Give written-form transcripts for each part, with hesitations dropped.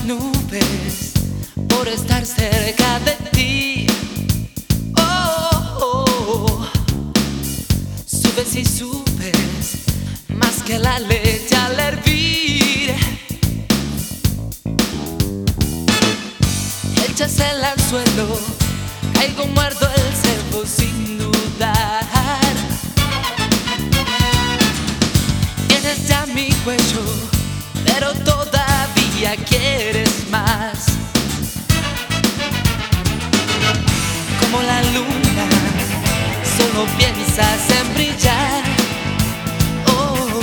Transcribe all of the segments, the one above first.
las nubes por estar cerca de ti. Oh, subes y subes más que la leche al hervir. Echas el anzuelo, caigo muerto el cebo sin dudar. Tienes ya mi cuello, pero todavía quieres más. Como la luna, solo piensas en brillar. Oh,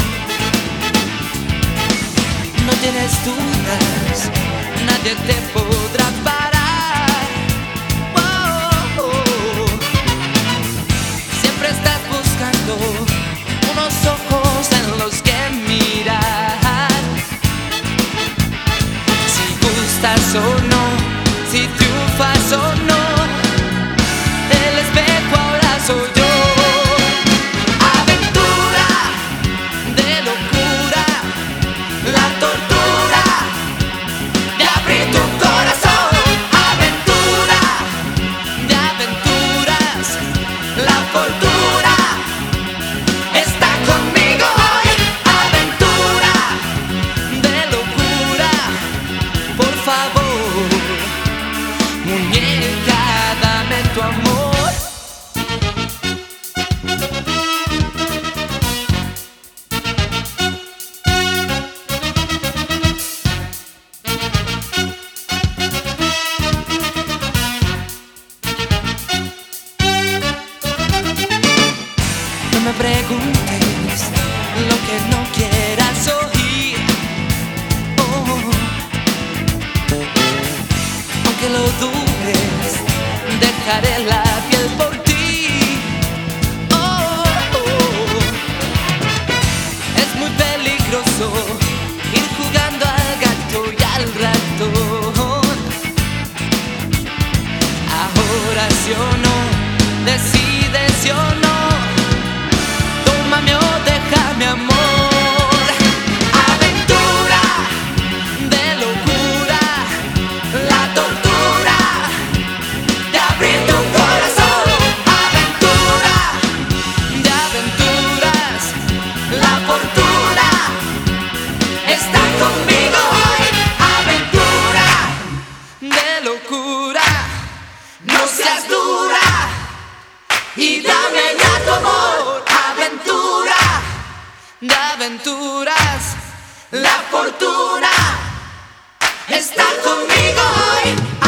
no tienes dudas, nadie te podrá parar. Oh, siempre estás buscando unos ojos en los que mirar. Si gustas o no, si triunfas o no, el espejo ahora soy yo. Aventura de locura, la tortura de abrir tu corazón. Aventura de aventuras, la fortuna está conmigo hoy. Aventura de locura, por favor, muñeca, dame tu amor. No me preguntes lo que no quieras oír. Oh, aunque lo dudes, dejaré la piel por ti. Oh, es muy peligroso ir jugando al gato y al ratón. Ahora sí o no, decides sí o no. Tómame o déjame, amor. Aventura de locura, la tortura de abrir tu corazón. Aventura de aventuras, la fortuna está conmigo hoy. Aventura de locura, no seas dura y dame ya tu amor. Aventura de aventuras, la fortuna está conmigo hoy.